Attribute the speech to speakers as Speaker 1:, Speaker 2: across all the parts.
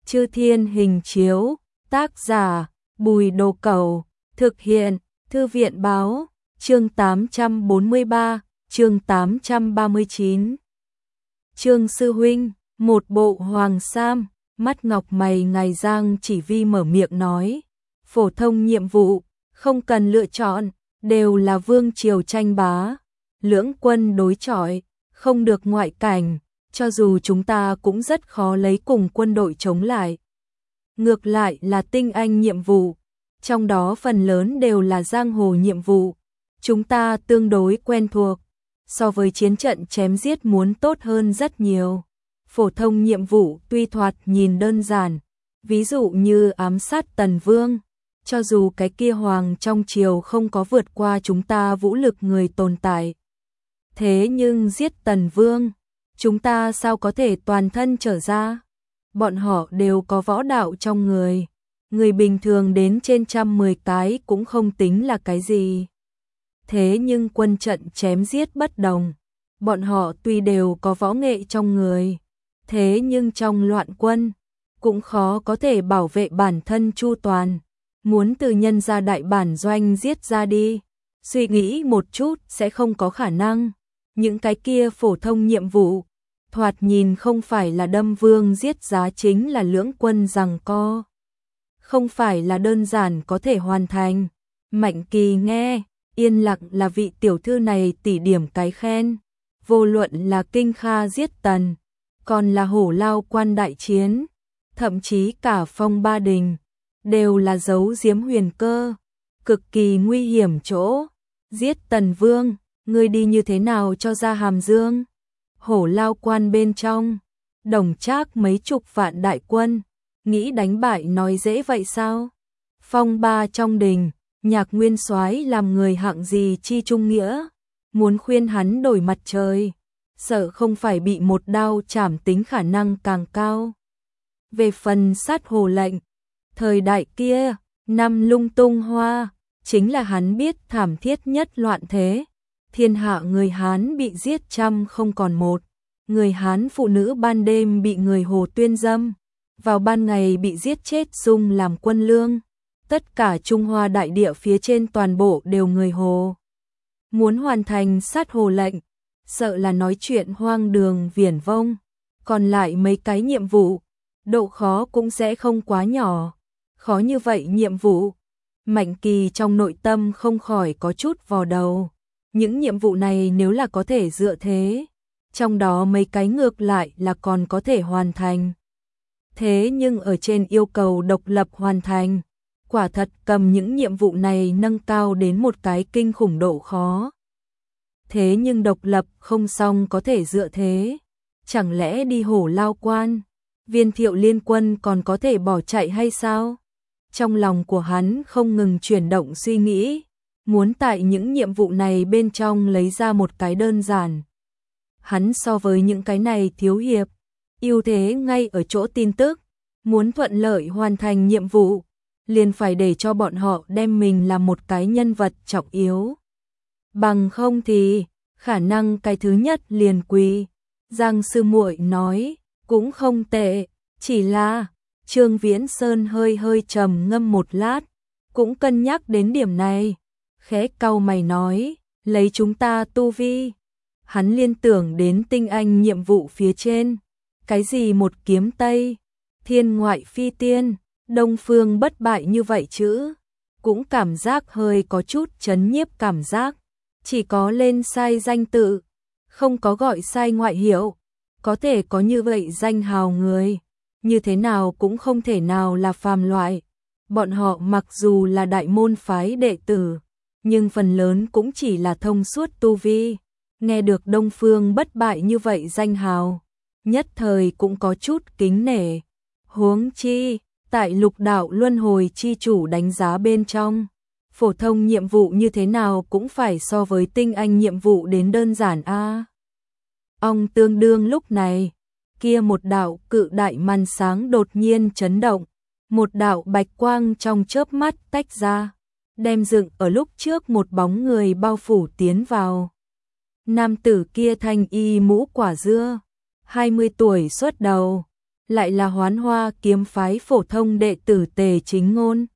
Speaker 1: Chư Thiên Hình Chiếu, tác giả Bùi Đồ Cẩu, thực hiện Thư viện Báo, chương 843, chương 839. Trương sư huynh, một bộ hoàng sam, mắt ngọc mày ngài Giang Chỉ Vi mở miệng nói, phổ thông nhiệm vụ, không cần lựa chọn, đều là vương triều tranh bá, lưỡng quân đối chọi, không được ngoại cảnh, cho dù chúng ta cũng rất khó lấy cùng quân đội chống lại. Ngược lại là tinh anh nhiệm vụ, trong đó phần lớn đều là giang hồ nhiệm vụ, chúng ta tương đối quen thuộc, so với chiến trận chém giết muốn tốt hơn rất nhiều. Phổ thông nhiệm vụ tuy thoạt nhìn đơn giản, ví dụ như ám sát Tần Vương, cho dù cái kia hoàng trong triều không có vượt qua chúng ta vũ lực người tồn tại. Thế nhưng giết Tần Vương, chúng ta sao có thể toàn thân trở ra? Bọn họ đều có võ đạo trong người, người bình thường đến trên 110 cái cũng không tính là cái gì. Thế nhưng quân trận chém giết bất đồng, bọn họ tuy đều có võ nghệ trong người, thế nhưng trong loạn quân, cũng khó có thể bảo vệ bản thân chu toàn, muốn từ nhân ra đại bản doanh giết ra đi, suy nghĩ một chút sẽ không có khả năng. Những cái kia phổ thông nhiệm vụ, thoạt nhìn không phải là đâm vương giết giá chính là lưỡng quân giằng co. Không phải là đơn giản có thể hoàn thành. Mạnh Kỳ nghe, yên lặng là vị tiểu thư này tỷ điểm cái khen. Vô luận là Kinh Kha giết Tần, còn là Hổ Lao Quan đại chiến, thậm chí cả Phong Ba Đình, đều là giấu giếm huyền cơ, cực kỳ nguy hiểm chỗ. Giết Tần Vương, ngươi đi như thế nào cho ra Hàm Dương? Hổ Lao Quan bên trong, Đồng Trác mấy chục vạn đại quân, nghĩ đánh bại nói dễ vậy sao? Phong Ba trong đình, Nhạc Nguyên Soái làm người hạng gì chi trung nghĩa, muốn khuyên hắn đổi mặt trời, sợ không phải bị một đao chảm tính khả năng càng cao. Về phần sát hồ lệnh, thời đại kia, năm lung tung hoa, chính là hắn biết thảm thiết nhất loạn thế. Thiên hạ người Hán bị giết trăm không còn một, người Hán phụ nữ ban đêm bị người Hồ tuyên dâm, vào ban ngày bị giết chết dùng làm quân lương. Tất cả Trung Hoa đại địa phía trên toàn bộ đều người Hồ. Muốn hoàn thành sát hồ lệnh, sợ là nói chuyện hoang đường viển vông, còn lại mấy cái nhiệm vụ, độ khó cũng sẽ không quá nhỏ. Khó như vậy nhiệm vụ, Mạnh Kỳ trong nội tâm không khỏi có chút vò đầu. Những nhiệm vụ này nếu là có thể dựa thế, trong đó mấy cái ngược lại là còn có thể hoàn thành. Thế nhưng ở trên yêu cầu độc lập hoàn thành, quả thật cầm những nhiệm vụ này nâng cao đến một cái kinh khủng độ khó. Thế nhưng độc lập không xong có thể dựa thế, chẳng lẽ đi Hổ Lao Quan, Viên Thiệu liên quân còn có thể bỏ chạy hay sao? Trong lòng của hắn không ngừng chuyển động suy nghĩ, muốn tại những nhiệm vụ này bên trong lấy ra một cái đơn giản. Hắn so với những cái này thiếu hiệp, ưu thế ngay ở chỗ tin tức, muốn thuận lợi hoàn thành nhiệm vụ, liền phải để cho bọn họ đem mình làm một cái nhân vật trọng yếu. Bằng không thì, khả năng cái thứ nhất liền quỳ. Giang sư muội nói, cũng không tệ, chỉ là Trương Viễn Sơn hơi hơi trầm ngâm một lát, cũng cân nhắc đến điểm này. Khẽ cau mày nói, lấy chúng ta tu vi. Hắn liên tưởng đến tinh anh nhiệm vụ phía trên. Cái gì một kiếm tây, thiên ngoại phi tiên, đông phương bất bại như vậy chứ. Cũng cảm giác hơi có chút chấn nhiếp cảm giác. Chỉ có lên sai danh tự, không có gọi sai ngoại hiệu. Có thể có như vậy danh hào người, như thế nào cũng không thể nào là phàm loại. Bọn họ mặc dù là đại môn phái đệ tử, nhưng phần lớn cũng chỉ là thông suốt tu vi. Nghe được Đông Phương bất bại như vậy danh hào, nhất thời cũng có chút kính nể. Huống chi, tại lục đạo luân hồi chi chủ đánh giá bên trong, phổ thông nhiệm vụ như thế nào cũng phải so với tinh anh nhiệm vụ đến đơn giản a. Ông tương đương lúc này, kia một đạo cự đại màn sáng đột nhiên chấn động, một đạo bạch quang trong chớp mắt tách ra, đem dựng ở lúc trước một bóng người bao phủ tiến vào. Nam tử kia thanh y mũ quả dưa, 20 tuổi xuất đầu, lại là Hoán Hoa kiếm phái phổ thông đệ tử Tề Chính Ngôn.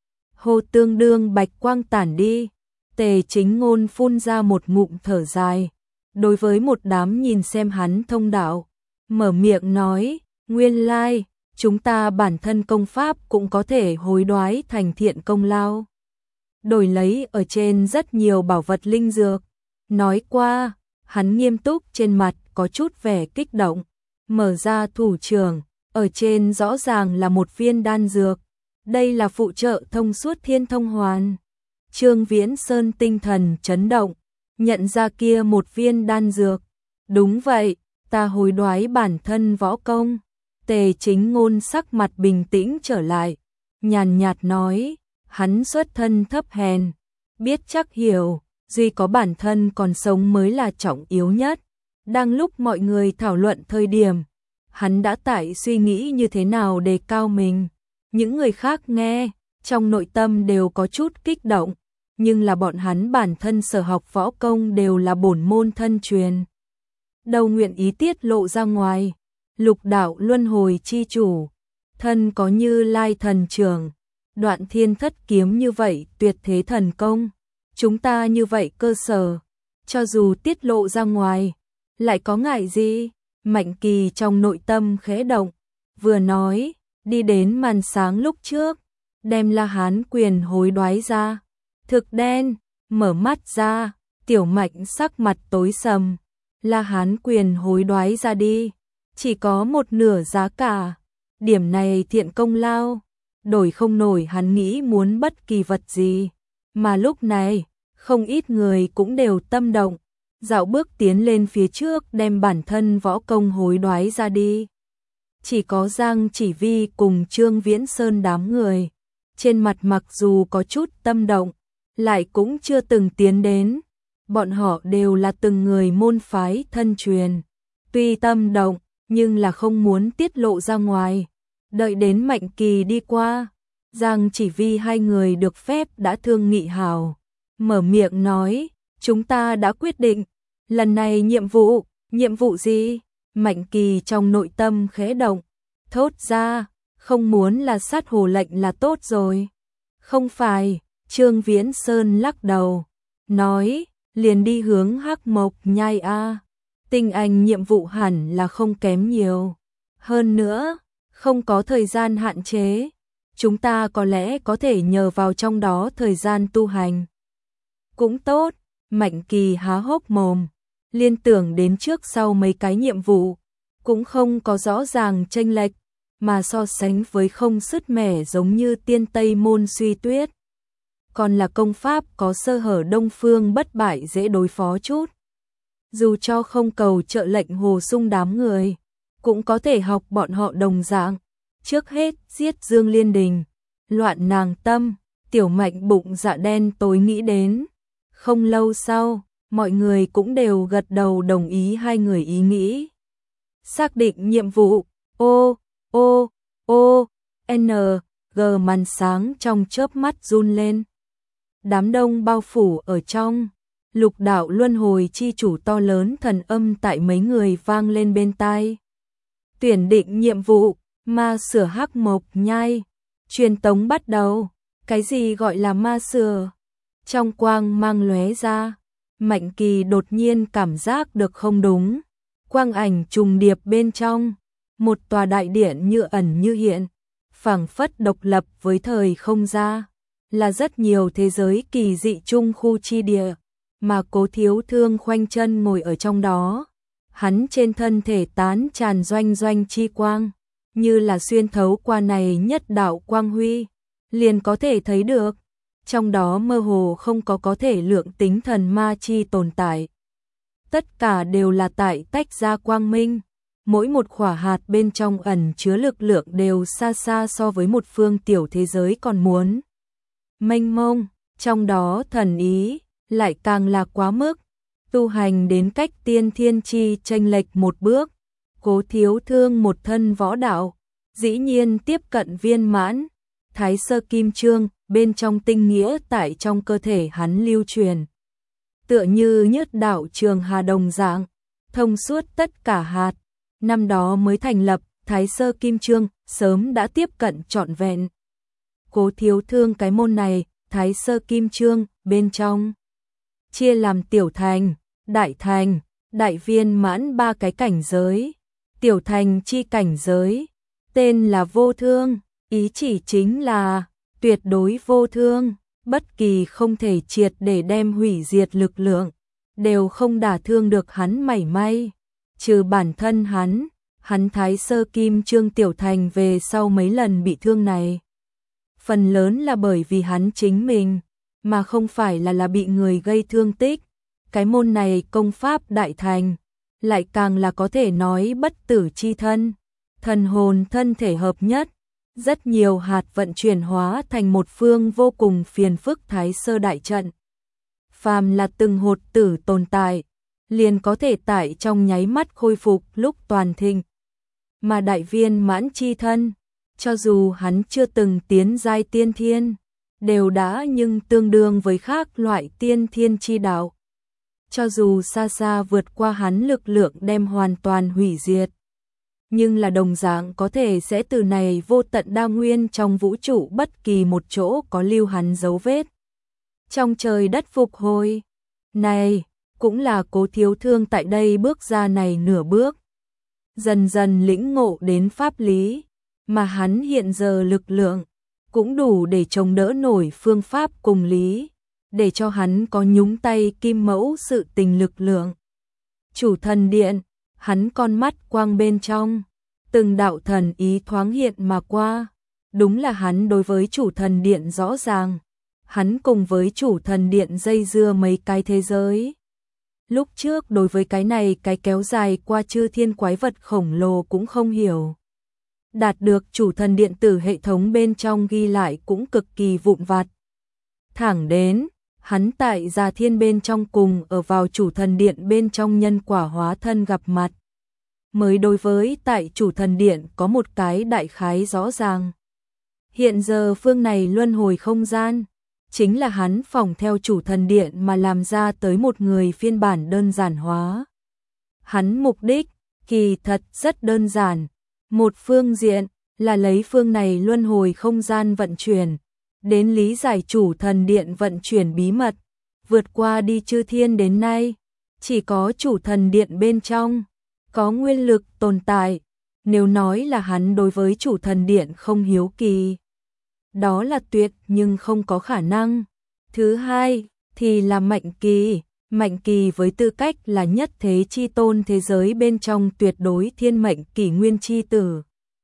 Speaker 1: Hô tương đương bạch quang tản đi, Tề Chính Ngôn phun ra một ngụm thở dài, đối với một đám nhìn xem hắn thông đạo, mở miệng nói, nguyên lai, chúng ta bản thân công pháp cũng có thể hối đoái thành thiện công lao. Đổi lấy ở trên rất nhiều bảo vật linh dược. Nói qua, hắn nghiêm túc trên mặt có chút vẻ kích động, mở ra thủ trưởng, ở trên rõ ràng là một viên đan dược. Đây là phụ trợ thông suốt thiên thông hoàn. Trương Viễn Sơn tinh thần chấn động, nhận ra kia một viên đan dược. Đúng vậy, ta hối đoái bản thân võ công. Tề Chính Ngôn sắc mặt bình tĩnh trở lại, nhàn nhạt nói, hắn xuất thân thấp hèn, biết chắc hiểu, duy có bản thân còn sống mới là trọng yếu nhất. Đang lúc mọi người thảo luận thời điểm, hắn đã tại suy nghĩ như thế nào đề cao mình. Những người khác nghe, trong nội tâm đều có chút kích động, nhưng là bọn hắn bản thân sở học võ công đều là bổn môn thân truyền. Đâu nguyện ý tiết lộ ra ngoài. Lục đạo luân hồi chi chủ, thân có Như Lai thần trưởng, Đoạn Thiên Thất kiếm như vậy tuyệt thế thần công, chúng ta như vậy cơ sở, cho dù tiết lộ ra ngoài, lại có ngại gì? Mạnh Kỳ trong nội tâm khẽ động, vừa nói, đi đến màn sáng lúc trước, đem La Hán quyền hối đoái ra. Thực đen, mở mắt ra, Tiểu Mạnh sắc mặt tối sầm, La Hán quyền hối đoái ra đi. Chỉ có một nửa giá cả, điểm này thiện công lao, đổi không nổi hắn nghĩ muốn bất kỳ vật gì. Mà lúc này, không ít người cũng đều tâm động, dạo bước tiến lên phía trước đem bản thân võ công hối đoái ra đi. Chỉ có Giang Chỉ Vi cùng Trương Viễn Sơn đám người, trên mặt mặc dù có chút tâm động, lại cũng chưa từng tiến đến. Bọn họ đều là từng người môn phái thân truyền, tuy tâm động, nhưng là không muốn tiết lộ ra ngoài. Đợi đến Mạnh Kỳ đi qua, Giang Chỉ Vi hai người được phép đã thương nghị hảo, mở miệng nói, chúng ta đã quyết định, lần này nhiệm vụ gì? Mạnh Kỳ trong nội tâm khẽ động, thốt ra, không muốn là sát hồ lệnh là tốt rồi. Không phải, Trương Viễn Sơn lắc đầu, nói, liền đi hướng Hắc Mộc Nhai a. Tinh anh nhiệm vụ hẳn là không kém nhiều. Hơn nữa, không có thời gian hạn chế. Chúng ta có lẽ có thể nhờ vào trong đó thời gian tu hành. Cũng tốt, Mạnh Kỳ há hốc mồm, liên tưởng đến trước sau mấy cái nhiệm vụ, cũng không có rõ ràng chênh lệch, mà so sánh với không sứt mẻ giống như tiên Tây môn Suy Tuyết. Còn là công pháp có sơ hở Đông Phương Bất Bại dễ đối phó chút. Dù cho không cầu trợ lệnh Hồ Sung đám người, cũng có thể học bọn họ đồng dạng. Trước hết giết Dương Liên Đình, loạn nàng tâm, Tiểu Mạnh bụng dạ đen tối nghĩ đến. Không lâu sau, mọi người cũng đều gật đầu đồng ý hai người ý nghĩ. Xác định nhiệm vụ, N, G màn sáng trong chớp mắt run lên. Đám đông bao phủ ở trong. Lục đạo luân hồi chi chủ to lớn thần âm tại mấy người vang lên bên tai. Tuyển định nhiệm vụ, ma sửa Hắc Mộc Nhai. Truyền tống bắt đầu. Cái gì gọi là ma sửa? Trong quang mang lóe ra, Mạnh Kỳ đột nhiên cảm giác được không đúng. Quang ảnh trùng điệp bên trong, một tòa đại điện như ẩn như hiện, phảng phất độc lập với thời không ra, là rất nhiều thế giới kỳ dị chung khu chi địa. Mà Cố Thiếu Thương khoanh chân ngồi ở trong đó, hắn trên thân thể tán tràn doanh doanh chi quang, như là xuyên thấu qua này nhất đạo quang huy, liền có thể thấy được, trong đó mơ hồ không có thể lượng tính thần ma chi tồn tại. Tất cả đều là tại tách ra quang minh, mỗi một khỏa hạt bên trong ẩn chứa lực lượng đều xa xa so với một phương tiểu thế giới còn muốn mênh mông, trong đó thần ý lại càng là quá mức, tu hành đến cách tiên thiên chi chênh lệch một bước. Cố Thiếu Thương một thân võ đạo, dĩ nhiên tiếp cận viên mãn, Thái Sơ Kim Chương bên trong tinh nghĩa tại trong cơ thể hắn lưu truyền. Tựa như nhất đạo trường hà đồng dạng, thông suốt tất cả hạt, năm đó mới thành lập, Thái Sơ Kim Chương sớm đã tiếp cận trọn vẹn. Cố Thiếu Thương cái môn này, Thái Sơ Kim Chương bên trong chia làm tiểu thành, đại viên mãn 3 cái cảnh giới. Tiểu thành chi cảnh giới, tên là vô thương, ý chỉ chính là tuyệt đối vô thương, bất kỳ không thể triệt để đem hủy diệt lực lượng, đều không đả thương được hắn mảy may, trừ bản thân hắn Thái Sơ Kim Chương tiểu thành về sau mấy lần bị thương này. Phần lớn là bởi vì hắn chính mình, mà không phải là bị người gây thương tích. Cái môn này công pháp đại thành, lại càng là có thể nói bất tử chi thân, thần hồn thân thể hợp nhất, rất nhiều hạt vận chuyển hóa thành một phương vô cùng phiền phức Thái Sơ đại trận. Phàm là từng hột tử tồn tại, liền có thể tại trong nháy mắt khôi phục lúc toàn thịnh. Mà đại viên mãn chi thân, cho dù hắn chưa từng tiến giai tiên thiên, đều đã nhưng tương đương với khác loại tiên thiên chi đạo. Cho dù xa xa vượt qua hắn lực lượng đem hoàn toàn hủy diệt, nhưng là đồng dạng có thể sẽ từ này vô tận đa nguyên trong vũ trụ bất kỳ một chỗ có lưu hắn dấu vết. Trong trời đất phục hồi, này cũng là Cố Thiếu Thương tại đây bước ra này nửa bước. Dần dần lĩnh ngộ đến pháp lý, mà hắn hiện giờ lực lượng cũng đủ để chống đỡ nổi phương pháp cùng lý, để cho hắn có nhúng tay kim mẫu sự tình lực lượng. Chủ thần điện, hắn con mắt quang bên trong, từng đạo thần ý thoáng hiện mà qua, đúng là hắn đối với chủ thần điện rõ ràng, hắn cùng với chủ thần điện dây dưa mấy cái thế giới. Lúc trước đối với cái này cái kéo dài qua chư thiên quái vật khổng lồ cũng không hiểu. Đạt được chủ thần điện tử hệ thống bên trong ghi lại cũng cực kỳ vụn vặt. Thẳng đến, hắn tại Già Thiên bên trong cùng ở vào chủ thần điện bên trong nhân quả hóa thân gặp mặt. Mới đối với tại chủ thần điện có một cái đại khái rõ ràng. Hiện giờ phương này luân hồi không gian, chính là hắn phỏng theo chủ thần điện mà làm ra tới một người phiên bản đơn giản hóa. Hắn mục đích, kỳ thật rất đơn giản. Một phương diện là lấy phương này luân hồi không gian vận chuyển, đến lý giải chủ thần điện vận chuyển bí mật, vượt qua đi chư thiên đến nay, chỉ có chủ thần điện bên trong, có nguyên lực tồn tại, nếu nói là hắn đối với chủ thần điện không hiếu kỳ. Đó là tuyệt nhưng không có khả năng. Thứ hai, thì là Mạnh Kỳ với tư cách là nhất thế chi tôn thế giới bên trong tuyệt đối thiên mệnh kỷ nguyên chi tử.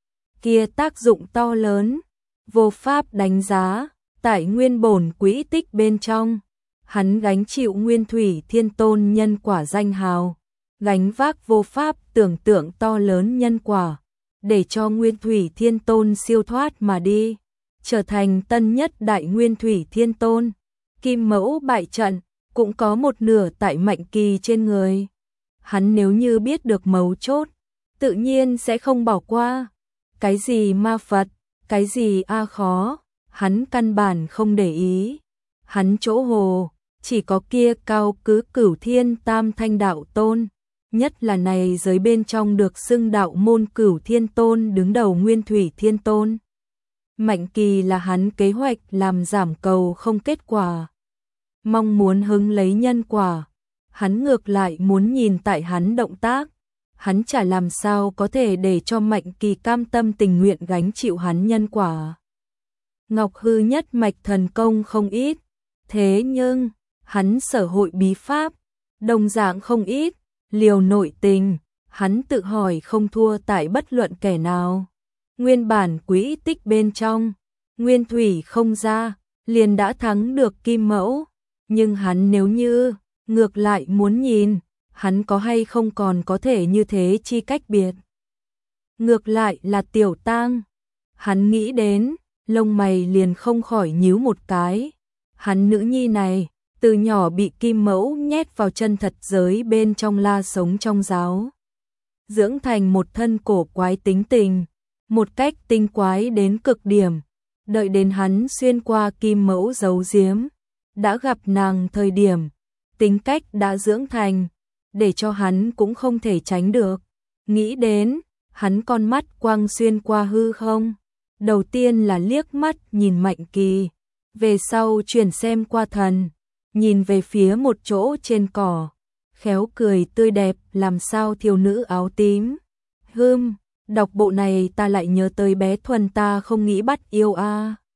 Speaker 1: Kia tác dụng to lớn, vô pháp đánh giá, tại nguyên bổn quỹ tích bên trong, hắn gánh chịu nguyên thủy thiên tôn nhân quả danh hào, gánh vác vô pháp tưởng tượng to lớn nhân quả, để cho nguyên thủy thiên tôn siêu thoát mà đi, trở thành tân nhất đại nguyên thủy thiên tôn. Kim mẫu bại trận cũng có một nửa tại Mạnh Kỳ trên người. Hắn nếu như biết được mấu chốt, tự nhiên sẽ không bỏ qua. Cái gì ma Phật, cái gì a khó, hắn căn bản không để ý. Hắn chỗ hồ, chỉ có kia cao cứ Cửu Thiên Tam Thanh đạo tôn, nhất là này giới bên trong được xưng đạo môn Cửu Thiên Tôn đứng đầu Nguyên Thủy Thiên Tôn. Mạnh Kỳ là hắn kế hoạch làm giảm cầu không kết quả, mong muốn hứng lấy nhân quả, hắn ngược lại muốn nhìn tại hắn động tác, hắn chả làm sao có thể để cho Mạnh Kỳ cam tâm tình nguyện gánh chịu hắn nhân quả. Ngọc Hư nhất mạch thần công không ít, thế nhưng hắn sở hội bí pháp, đồng dạng không ít, liều nội tình, hắn tự hỏi không thua tại bất luận kẻ nào. Nguyên bản quỹ tích bên trong, nguyên thủy không ra, liền đã thắng được Kim Mẫu, nhưng hắn nếu như ngược lại muốn nhìn, hắn có hay không còn có thể như thế chi cách biệt. Ngược lại là Tiểu Tang, hắn nghĩ đến, lông mày liền không khỏi nhíu một cái. Hắn nữ nhi này, từ nhỏ bị Kim Mẫu nhét vào chân thật giới bên trong la sống trong giáo, dưỡng thành một thân cổ quái tính tình, một cách tinh quái đến cực điểm. Đợi đến hắn xuyên qua Kim Mẫu giấu giếm, đã gặp nàng thời điểm, tính cách đã dưỡng thành, để cho hắn cũng không thể tránh được. Nghĩ đến, hắn con mắt quang xuyên qua hư không. Đầu tiên là liếc mắt nhìn Mạnh Kỳ, về sau chuyển xem qua thần, nhìn về phía một chỗ trên cỏ, khéo cười tươi đẹp làm sao thiếu nữ áo tím. Đọc bộ này ta lại nhớ tới bé Thuần ta không nghĩ bắt yêu a.